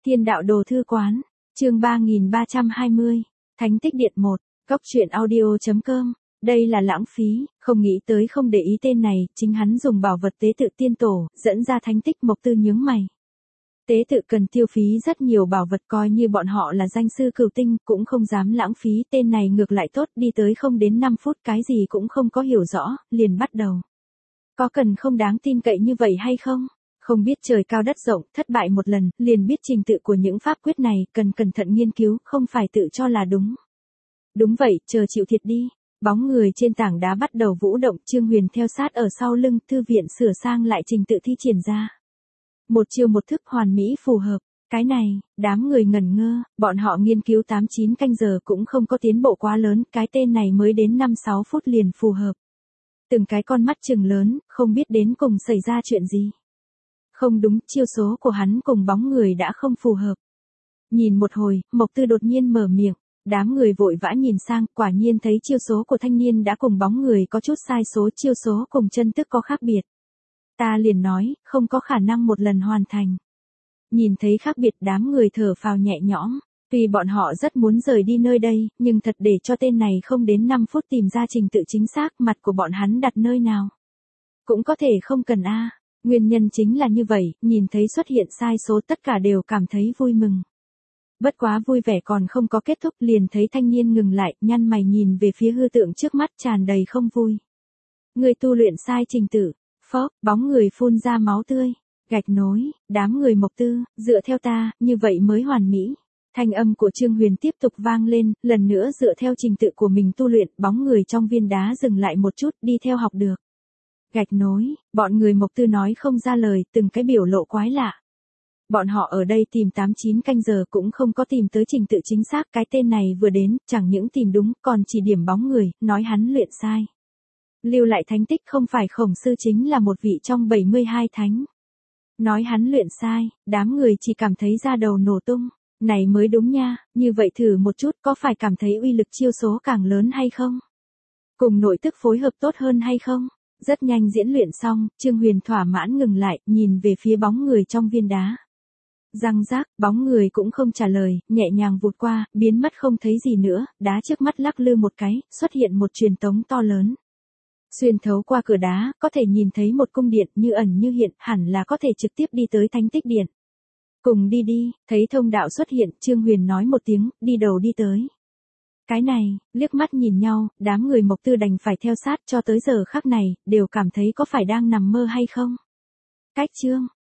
Thiên đạo đồ thư quán, chương 3320, Thánh tích điện 1, góc truyện audio.com. Đây là lãng phí, không nghĩ tới không để ý tên này, chính hắn dùng bảo vật tế tự tiên tổ, dẫn ra thánh tích. Mộc Tư nhướng mày. Tế tự cần tiêu phí rất nhiều bảo vật, coi như bọn họ là danh sư cửu tinh, cũng không dám lãng phí. Tên này ngược lại tốt, đi tới không đến 5 phút cái gì cũng không có hiểu rõ, liền bắt đầu. Có cần không đáng tin cậy như vậy hay không? Không biết trời cao đất rộng, thất bại một lần, liền biết trình tự của những pháp quyết này, cần cẩn thận nghiên cứu, không phải tự cho là đúng. Đúng vậy, chờ chịu thiệt đi. Bóng người trên tảng đá bắt đầu vũ động, Trương Huyền theo sát ở sau lưng, thư viện sửa sang lại trình tự thi triển ra. Một chiêu một thức hoàn mỹ phù hợp. Cái này, đám người ngẩn ngơ, bọn họ nghiên cứu 8-9 canh giờ cũng không có tiến bộ quá lớn, cái tên này mới đến 5-6 phút liền phù hợp. Từng cái con mắt trừng lớn, không biết đến cùng xảy ra chuyện gì. Không đúng, chiêu số của hắn cùng bóng người đã không phù hợp. Nhìn một hồi, Mộc Tư đột nhiên mở miệng, đám người vội vã nhìn sang, quả nhiên thấy chiêu số của thanh niên đã cùng bóng người có chút sai số, chiêu số cùng chân tức có khác biệt. Ta liền nói, không có khả năng một lần hoàn thành. Nhìn thấy khác biệt, đám người thở phào nhẹ nhõm, tuy bọn họ rất muốn rời đi nơi đây, nhưng thật để cho tên này không đến 5 phút tìm ra trình tự chính xác, mặt của bọn hắn đặt nơi nào. Cũng có thể không cần a. Nguyên nhân chính là như vậy, nhìn thấy xuất hiện sai số tất cả đều cảm thấy vui mừng. Bất quá vui vẻ còn không có kết thúc, liền thấy thanh niên ngừng lại, nhăn mày nhìn về phía hư tượng trước mắt, tràn đầy không vui. Người tu luyện sai trình tự. Phốc, bóng người phun ra máu tươi. Gạch nối, đám người Mộc Tư, dựa theo ta, như vậy mới hoàn mỹ. Thanh âm của Trương Huyền tiếp tục vang lên, lần nữa dựa theo trình tự của mình tu luyện. Bóng người trong viên đá dừng lại một chút, đi theo học được. Gạch nối, bọn người Mộc Tư nói không ra lời, từng cái biểu lộ quái lạ. Bọn họ ở đây tìm 8-9 canh giờ cũng không có tìm tới trình tự chính xác, cái tên này vừa đến, chẳng những tìm đúng, còn chỉ điểm bóng người, nói hắn luyện sai. Lưu lại thánh tích không phải Khổng sư chính là một vị trong 72 thánh. Nói hắn luyện sai, đám người chỉ cảm thấy da đầu nổ tung, này mới đúng nha, như vậy thử một chút có phải cảm thấy uy lực chiêu số càng lớn hay không? Cùng nội tức phối hợp tốt hơn hay không? Rất nhanh diễn luyện xong, Trương Huyền thỏa mãn ngừng lại, nhìn về phía bóng người trong viên đá. Răng rác, bóng người cũng không trả lời, nhẹ nhàng vụt qua, biến mất không thấy gì nữa, đá trước mắt lắc lư một cái, xuất hiện một truyền tống to lớn. Xuyên thấu qua cửa đá, có thể nhìn thấy một cung điện như ẩn như hiện, hẳn là có thể trực tiếp đi tới thánh tích điện. Cùng đi đi, thấy thông đạo xuất hiện, Trương Huyền nói một tiếng, đi đầu đi tới. Cái này, liếc mắt nhìn nhau, đám người Mộc Tư đành phải theo sát cho tới giờ khắc này, đều cảm thấy có phải đang nằm mơ hay không. Cách chương,